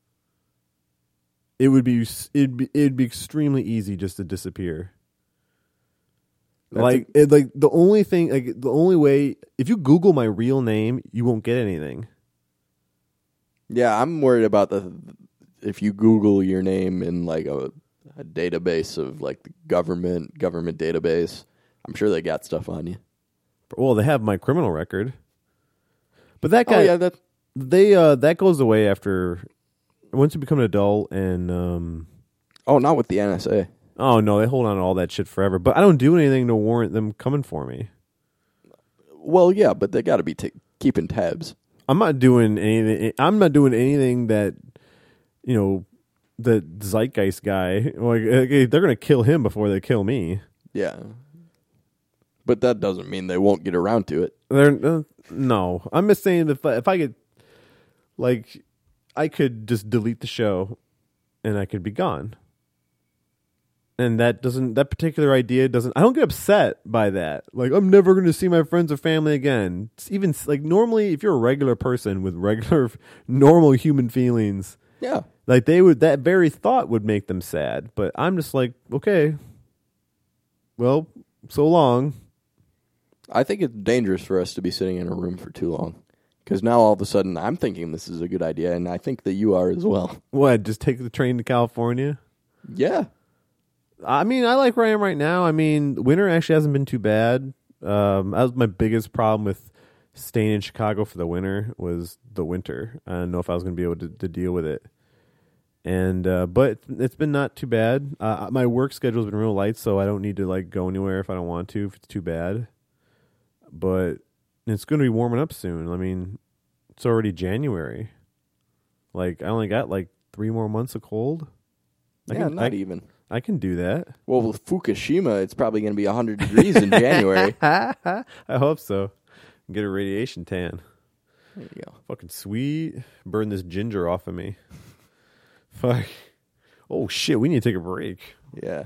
It would be it'd be it'd be extremely easy just to disappear. That's like a- it, like the only thing like the only way if you Google my real name, you won't get anything. Yeah, I'm worried about the if you Google your name in like a, a database of like the government government database. I'm sure they got stuff on you. Well, they have my criminal record. But that guy Oh yeah, that they uh that goes away after once you become an adult and um oh not with the N S A. oh no, they hold on to all that shit forever. But I don't do anything to warrant them coming for me. Well, yeah, but they got to be t- keeping tabs. I'm not doing anything. I'm not doing anything that, you know, the Zeitgeist guy. Like okay, they're gonna kill him before they kill me. Yeah, but that doesn't mean they won't get around to it. They're uh, no. I'm just saying if I, if I could, like, I could just delete the show, and I could be gone. And that doesn't, that particular idea doesn't, I don't get upset by that. Like, I'm never going to see my friends or family again. It's even like normally, if you're a regular person with regular, normal human feelings, Yeah. like they would, that very thought would make them sad. But I'm just like, okay, well, so long. I think it's dangerous for us to be sitting in a room for too long. Because now all of a sudden I'm thinking this is a good idea, and I think that you are as well. What, just take the train to California? Yeah. I mean, I like where I am right now. I mean, winter actually hasn't been too bad. Um, that was my biggest problem with staying in Chicago for the winter was the winter. I didn't know if I was going to be able to, to deal with it. And uh, but it's been not too bad. Uh, my work schedule's been real light, so I don't need to like go anywhere if I don't want to. If it's too bad, but it's going to be warming up soon. I mean, it's already January. Like I only got like three more months of cold. I Yeah, can, not I, even. I can do that. Well, with Fukushima, it's probably going to be one hundred degrees in January. I hope so. Get a radiation tan. There you go. Fucking sweet. Burn this ginger off of me. Fuck. Oh, shit. We need to take a break. Yeah.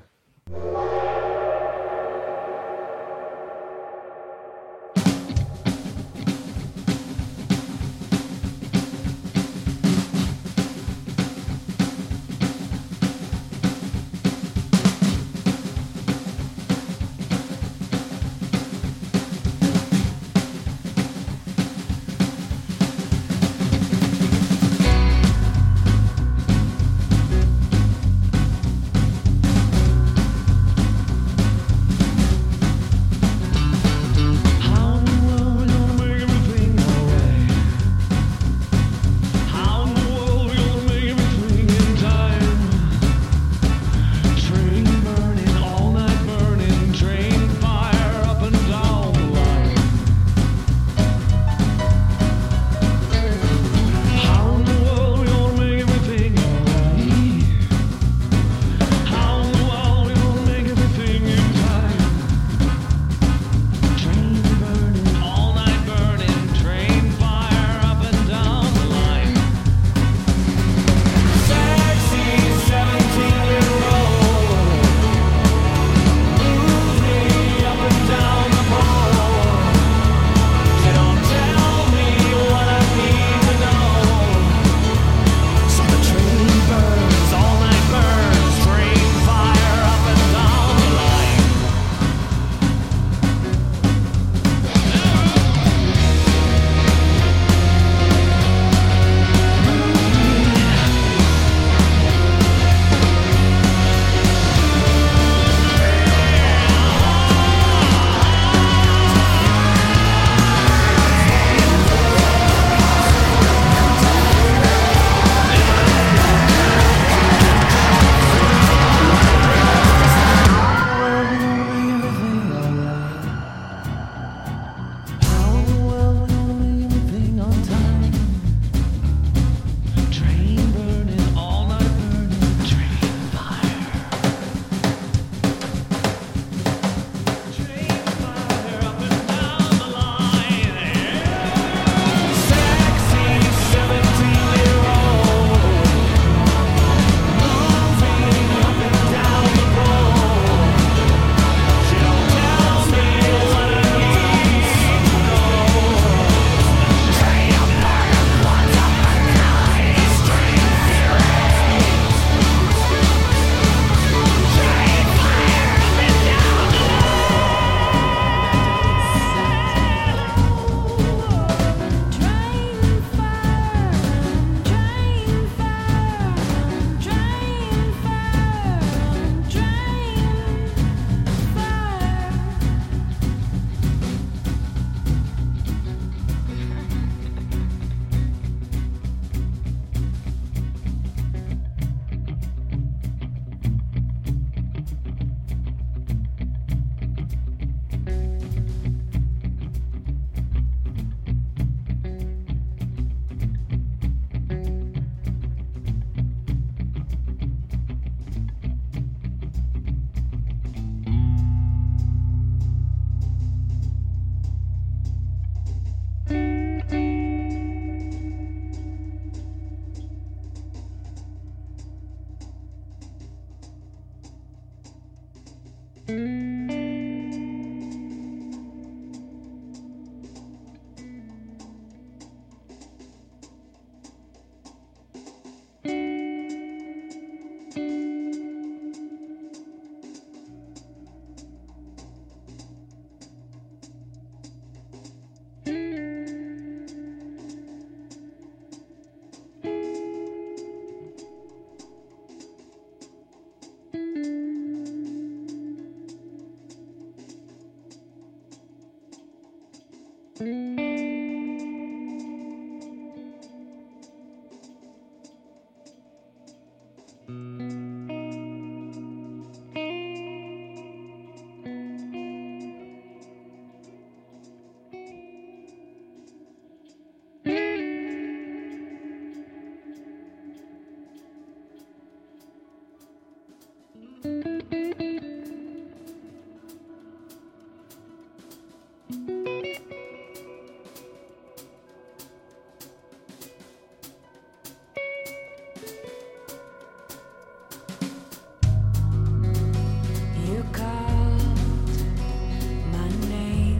You called my name,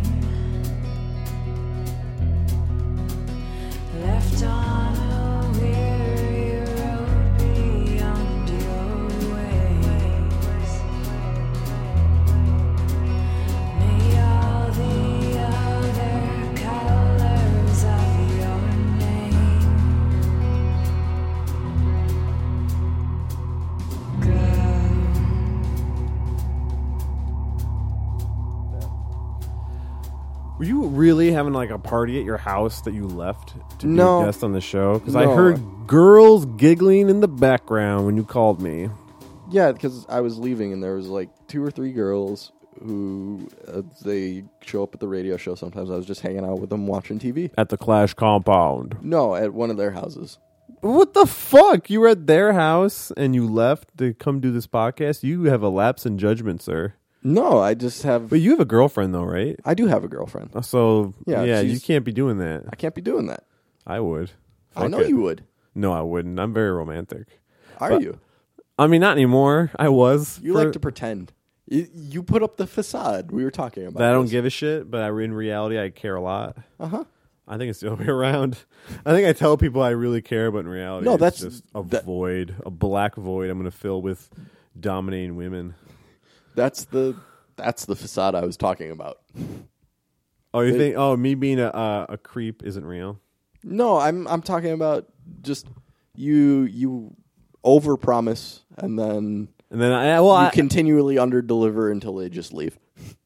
left on a weary road beyond your ways. May all the other colors of your name go. Were you really having like a party at your house that you left to be No. a guest on the show? Because I No. heard girls giggling in the background when you called me. Yeah, because I was leaving and there was like two or three girls who uh, they show up at the radio show sometimes. I was just hanging out with them watching T V. At the Clash compound. No, at one of their houses. What the fuck? You were at their house and you left to come do this podcast? You have a lapse in judgment, sir. No, I just have. But you have a girlfriend, though, right? I do have a girlfriend. So, yeah, Yeah, you she's- can't be doing that. I can't be doing that. I would. I Fuck know it. you would. No, I wouldn't. I'm very romantic. Are But- you? I mean, not anymore. I was. You for- like to pretend. You, you put up the facade. We were talking about that I don't this. give a shit, but I, in reality, I care a lot. Uh huh. I think it's the other way around. I think I tell people I really care, but in reality, No, it's that's- just a that- void, a black void I'm going to fill with dominating women. That's the that's the facade I was talking about. Oh, you It- think? Oh, me being a uh, a creep isn't real? No, I'm I'm talking about just you you overpromise and then And then I well, you I, continually underdeliver until they just leave.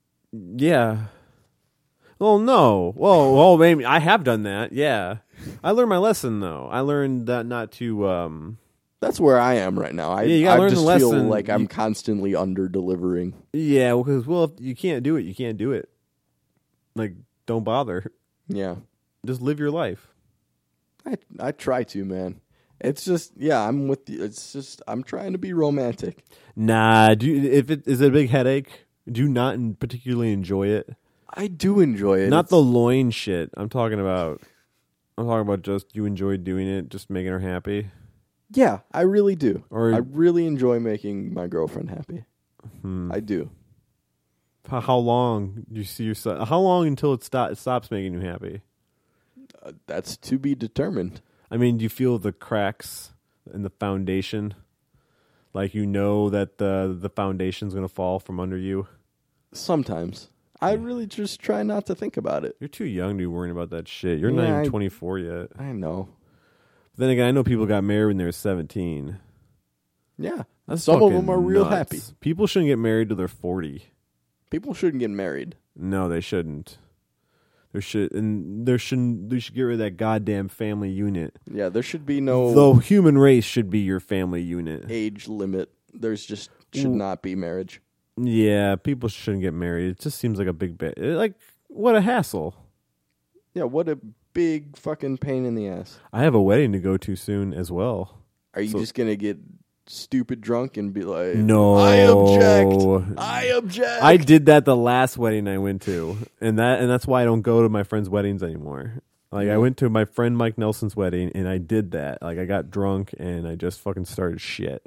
yeah. Well, no. Well, well, maybe I have done that. Yeah, I learned my lesson though. I learned that not to. Um, That's where I am right now. I, Yeah, you gotta I learn just the feel lesson. like I'm You- constantly under delivering. yeah, because well, if you can't do it, you can't do it. Like, don't bother. Yeah, Just live your life. I I try to, man. It's just yeah, I'm with you. It's just I'm trying to be romantic. Nah, do you, if it is it a big headache, do you not in- particularly enjoy it? I do enjoy it. Not It's- the loin shit. I'm talking about. I'm talking about just you enjoy doing it, just making her happy. yeah, I really do. Or- I really enjoy making my girlfriend happy. Hmm. I do. How, how long do you see yourself? How long until it, stop, it stops making you happy? Uh, that's to be determined. I mean, do you feel the cracks in the foundation? Like you know that the the foundation's gonna fall from under you. Sometimes I really just try not to think about it. You're too young to be worrying about that shit. You're not Yeah, even I- twenty-four yet. I know. But then again, I know people got married when they were seventeen. Yeah, That's some of fucking them are real nuts. happy. People shouldn't get married till they're forty. People shouldn't get married. No, they shouldn't. There should and there shouldn't. They should get rid of that goddamn family unit. Yeah, there should be no The human race should be your family unit. age limit. There's just should Ooh. not be marriage. Yeah, people shouldn't get married. It just seems like a big bit. Like what a hassle. Yeah, what a big fucking pain in the ass. I have a wedding to go to soon as well. Are you So- just gonna get stupid drunk and be like, No, I object. I object. I did that the last wedding I went to, and that and that's why I don't go to my friends' weddings anymore. Like I went to my friend Mike Nelson's wedding, and I did that. Like I got drunk and I just fucking started shit.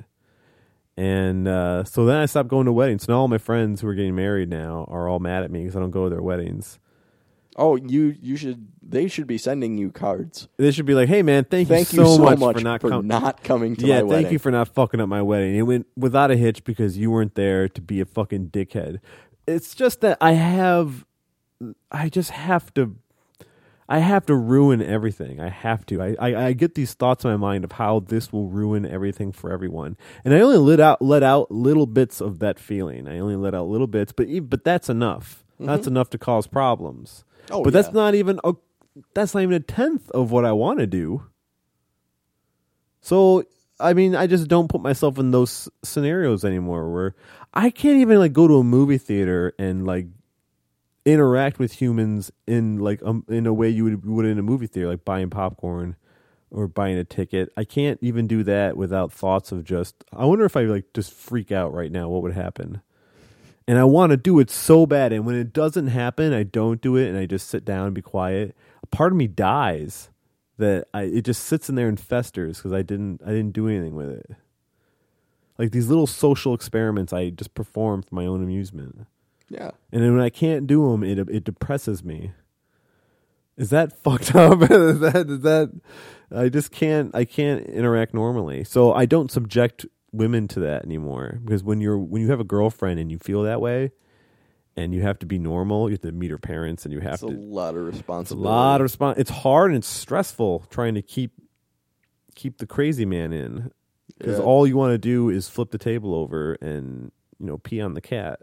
And uh, so then I stopped going to weddings. Now all my friends who are getting married now are all mad at me because I don't go to their weddings. Oh, you you should. They should be sending you cards. They should be like, "Hey man, thank, Thank you, you so, so much, much for not for coming." not coming to yeah, my thank wedding. you for not fucking up my wedding. It went without a hitch because you weren't there to be a fucking dickhead. It's just that I have, I just have to, I have to ruin everything. I have to. I, I, I get these thoughts in my mind of how this will ruin everything for everyone, and I only let out let out little bits of that feeling. I only let out little bits, but e- but that's enough. That's enough to cause problems. Oh, but that's yeah. not even a that's not even a tenth of what I want to do. So I mean, I just don't put myself in those scenarios anymore where I can't even like go to a movie theater and like interact with humans in like um, in a way you would would in a movie theater, like buying popcorn or buying a ticket. I can't even do that without thoughts of just, I wonder if I like just freak out right now, what would happen? And I want to do it so bad. And when it doesn't happen, I don't do it and I just sit down and be quiet. A part of me dies that I, it just sits in there and festers because I didn't, I didn't do anything with it. Like these little social experiments I just perform for my own amusement. Yeah. And then when I can't do them, it it depresses me. Is that fucked up? is that is that I just can't I can't interact normally. So I don't subject women to that anymore because when you're when you have a girlfriend and you feel that way and you have to be normal, you have to meet her parents and you have It's to a lot of it's a responsibility. lot of respons- it's hard and it's stressful trying to keep keep the crazy man in because Yeah. all you want to do is flip the table over and, you know, pee on the cat.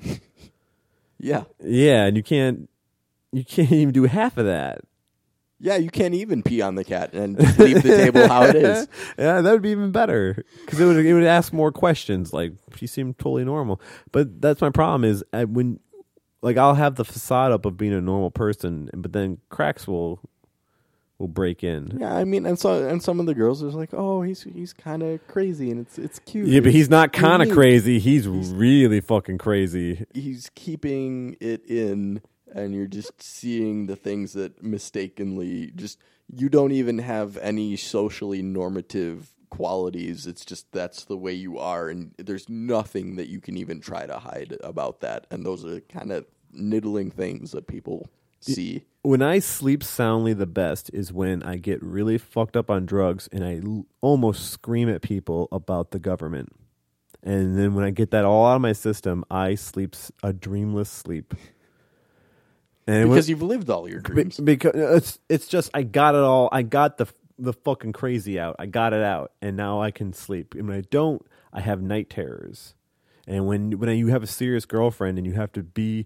Yeah. Yeah, and you can't you can't even do half of that. Yeah, you can't even pee on the cat and just leave the table how it is. Yeah, that would be even better because it would it would ask more questions. Like she seemed totally normal, but that's my problem is I, when like I'll have the facade up of being a normal person, but then cracks will will break in. Yeah, I mean, and so and some of the girls are like, "Oh, he's he's kind of crazy, and it's it's cute." Yeah, but he's not It's kind of unique. crazy. He's really fucking crazy. He's keeping it in, and you're just seeing the things that mistakenly just you don't even have any socially normative qualities. It's just that's the way you are, and there's nothing that you can even try to hide about that. And those are kind of niddling things that people see. When I sleep soundly the best is when I get really fucked up on drugs and I l- almost scream at people about the government. And then when I get that all out of my system, I sleep s- a dreamless sleep. And Because when, you've lived all your be- dreams. because it's it's just I got it all. I got the the fucking crazy out. I got it out, and now I can sleep. And when I don't, I have night terrors. And when when you have a serious girlfriend and you have to be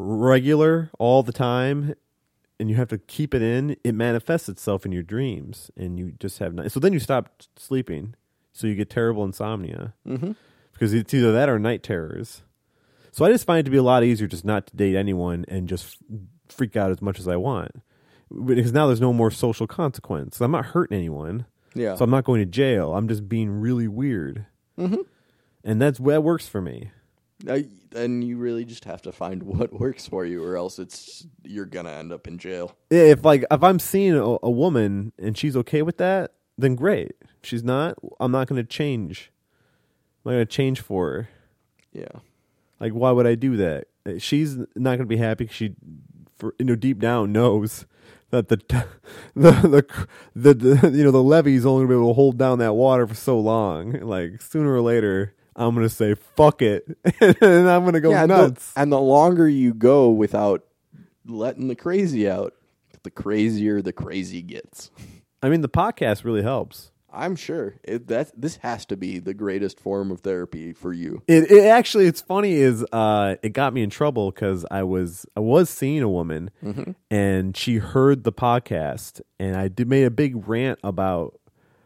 regular all the time, and you have to keep it in, it manifests itself in your dreams, and you just have night. So then you stop sleeping, so you get terrible insomnia Mm-hmm. because it's either that or night terrors. So I just find it to be a lot easier just not to date anyone and just freak out as much as I want. Because now there's no more social consequence. I'm not hurting anyone. Yeah. So I'm not going to jail. I'm just being really weird. Mm-hmm. And that's that works for me. Uh, and you really just have to find what works for you, or else it's you're gonna end up in jail. If like if I'm seeing a, a woman and she's okay with that, then great. If she's not, I'm not going to change. I'm not going to change for her. Yeah. Like, why would I do that? She's not going to be happy 'cause she, for, you know, deep down knows that the, the, the, the, the, you know, the levee's only going to be able to hold down that water for so long. Like, sooner or later, I'm going to say, fuck it. And I'm going to go yeah, nuts. The, and the longer you go without letting the crazy out, the crazier the crazy gets. I mean, the podcast really helps. I'm sure it, that this has to be the greatest form of therapy for you. It, it actually, it's funny is uh, it got me in trouble because I was I was seeing a woman Mm-hmm. and she heard the podcast and I did made a big rant about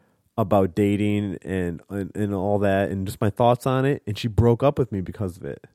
about dating and, and and all that and just my thoughts on it, and she broke up with me because of it.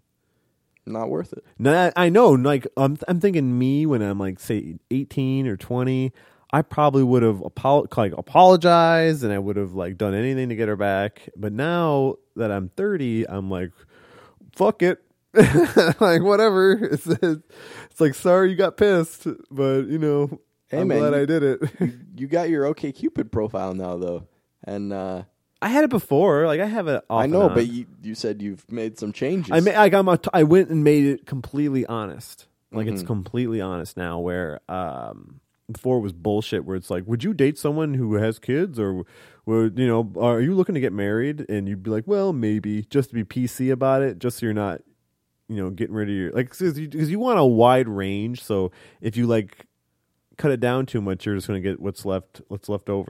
Not worth it. Now, I know, like I'm I'm thinking me when I'm like say eighteen or twenty. I probably would have apo- like apologized and I would have like done anything to get her back. But now that I'm thirty, I'm like, fuck it. Like, whatever. It's, it's like, sorry you got pissed, but you know, Hey, I'm man, glad you- I did it. You got your OkCupid profile now, though, and uh, I had it before. Like, I have it off I and know, on. but you you said you've made some changes. I, ma- I, got my, I went and made it completely honest. Like, it's Mhm. completely honest now where, um, before it was bullshit where it's like, would you date someone who has kids or would, you know, are you looking to get married? And you'd be like, well, maybe, just to be P C about it, just so you're not, you know, getting rid of your, like, because you, 'cause you want a wide range. So if you like cut it down too much, you're just going to get what's left, what's left over.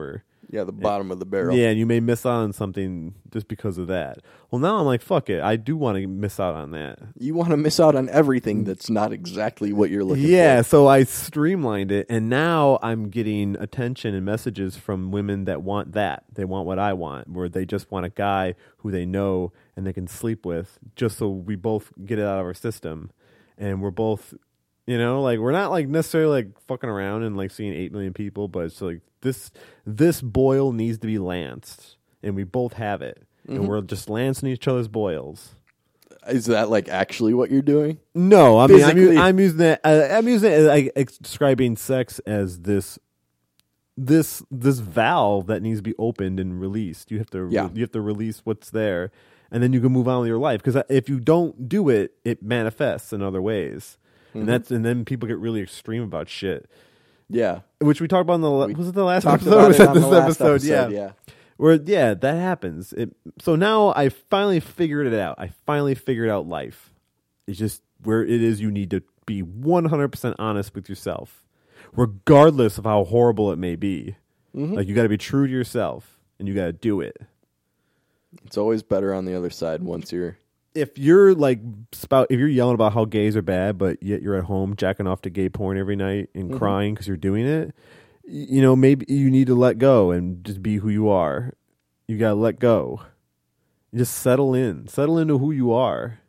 Yeah, the bottom of the barrel. Yeah, and you may miss out on something just because of that. Well, now I'm like, fuck it. I do want to miss out on that. You want to miss out on everything that's not exactly what you're looking Yeah, for. so I streamlined it, and now I'm getting attention and messages from women that want that. They want what I want, where they just want a guy who they know and they can sleep with, just so we both get it out of our system. And we're both, you know, like, we're not like necessarily like fucking around and like seeing eight million people, but it's like this this boil needs to be lanced, and we both have it. And we're just lancing each other's boils. Is that like actually what you're doing? No, I mean I'm, Physically. u- I'm using it. Uh, I'm using it as like ex- describing sex as this, this, this valve that needs to be opened and released. You have to, Yeah. you have to release what's there, and then you can move on with your life. Because if you don't do it, it manifests in other ways, Mm-hmm. and that's and then people get really extreme about shit, Yeah. which we talked about in the la- We was it the last Talked episode? about Was it that on this the last episode? episode, Yeah. yeah. Where yeah, that happens. It, so now I finally figured it out. I finally figured out life. It's just where it is you need to be one hundred percent honest with yourself, regardless of how horrible it may be. Mm-hmm. Like, you got to be true to yourself, and you got to do it. It's always better on the other side once you're... If you're like spout, if you're yelling about how gays are bad, but yet you're at home jacking off to gay porn every night and Mm-hmm. crying because you're doing it, y- you know, maybe you need to let go and just be who you are. You got to let go. You just settle in. Settle into who you are.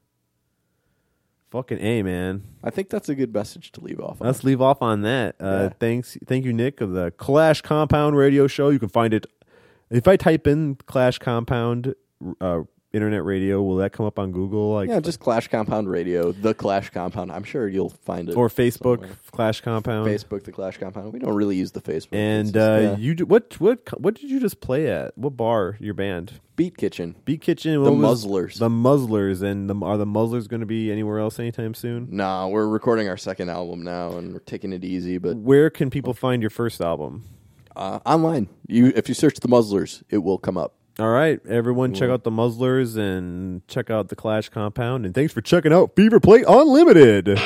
Fucking A, man. I think that's a good message to leave off on. Let's leave off on that. Uh, Yeah. Thanks, thank you, Nick, of the Clash Compound Radio Show. You can find it if I type in Clash Compound uh, Internet Radio. Will that come up on Google? Like, Yeah, just Clash Compound Radio, the Clash Compound. I'm sure you'll find it. or Facebook somewhere. Clash Compound. Facebook, the Clash Compound. We don't really use the Facebook. And It's just, uh, yeah. you do, what what what did you just play at? What bar? Your band? Beat Kitchen. Beat Kitchen. The what was- Muzzlers. The Muzzlers. And the, are the Muzzlers going to be anywhere else anytime soon? Nah, we're recording our second album now, and we're taking it easy. But Where can people find your first album? uh, online, you if you search the Muzzlers, it will come up. All right, everyone, check out the Muzzlers and check out the Clash Compound. And thanks for checking out Fever Plate Unlimited.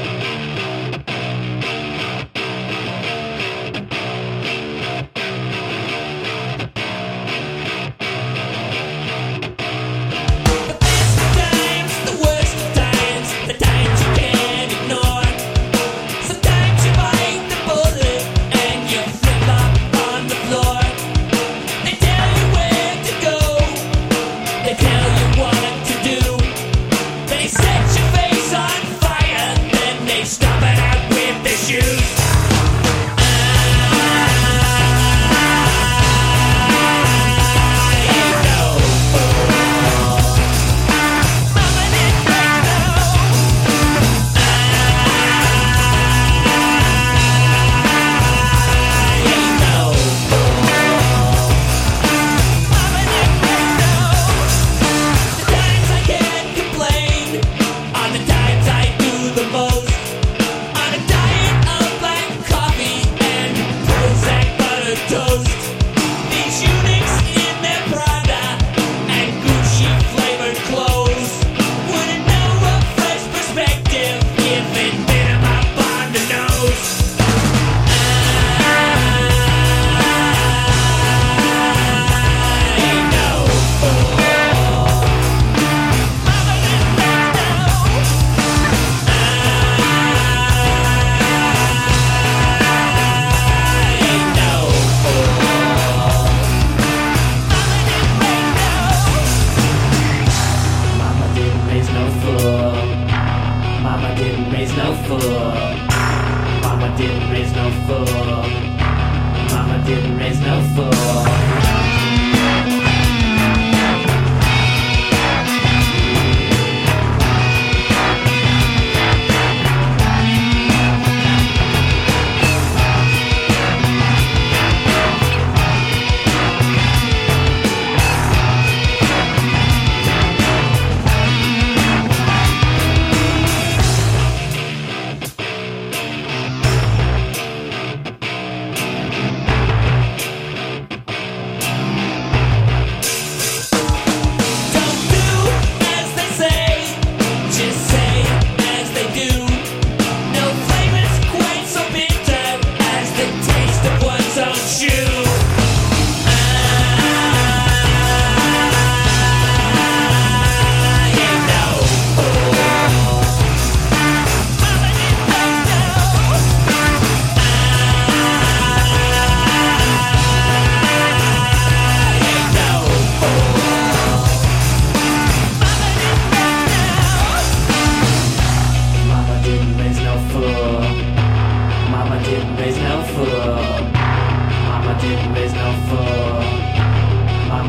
Times, the worst times, the times you can't ignore. Sometimes you bite the bullet and you flip flop on the floor. They tell you where to go, they tell you what to do. They set your face on fire, then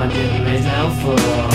Mama didn't raise no fool.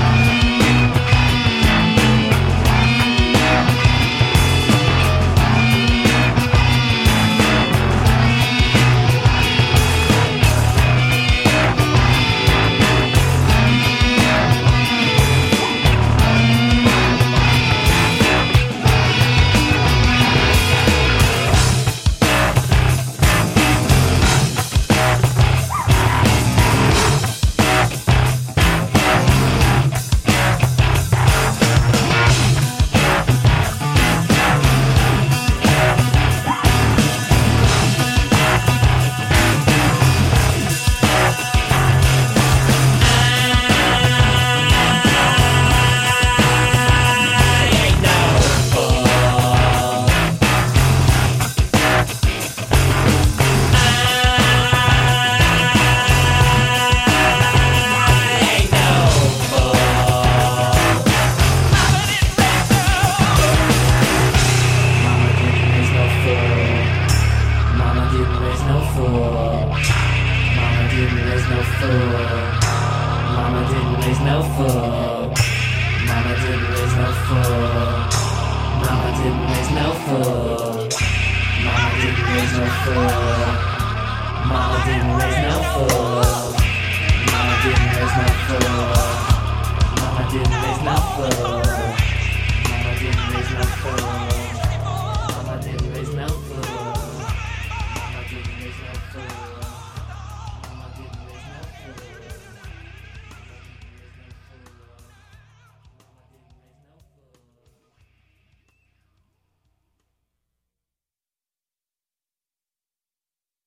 Mama didn't raise no fool. Mama didn't raise no fool. Mama didn't raise no fool. Mama didn't raise no fool. Mama didn't raise no fool. Mama didn't raise no fool. Mama didn't raise no fool. Mama didn't raise no fool.